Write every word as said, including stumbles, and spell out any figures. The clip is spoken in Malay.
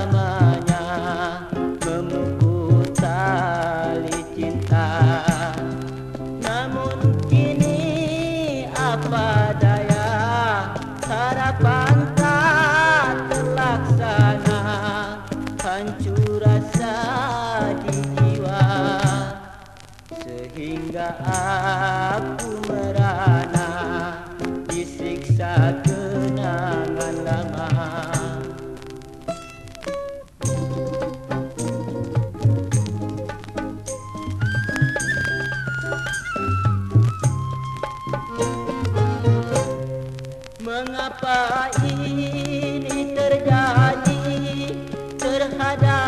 selamanya memukul tali cinta. Namun kini apa daya, harapan tak terlaksana, hancur rasa di jiwa, sehingga aku merana disiksa kenangan lama. Mengapa ini terjadi terhadap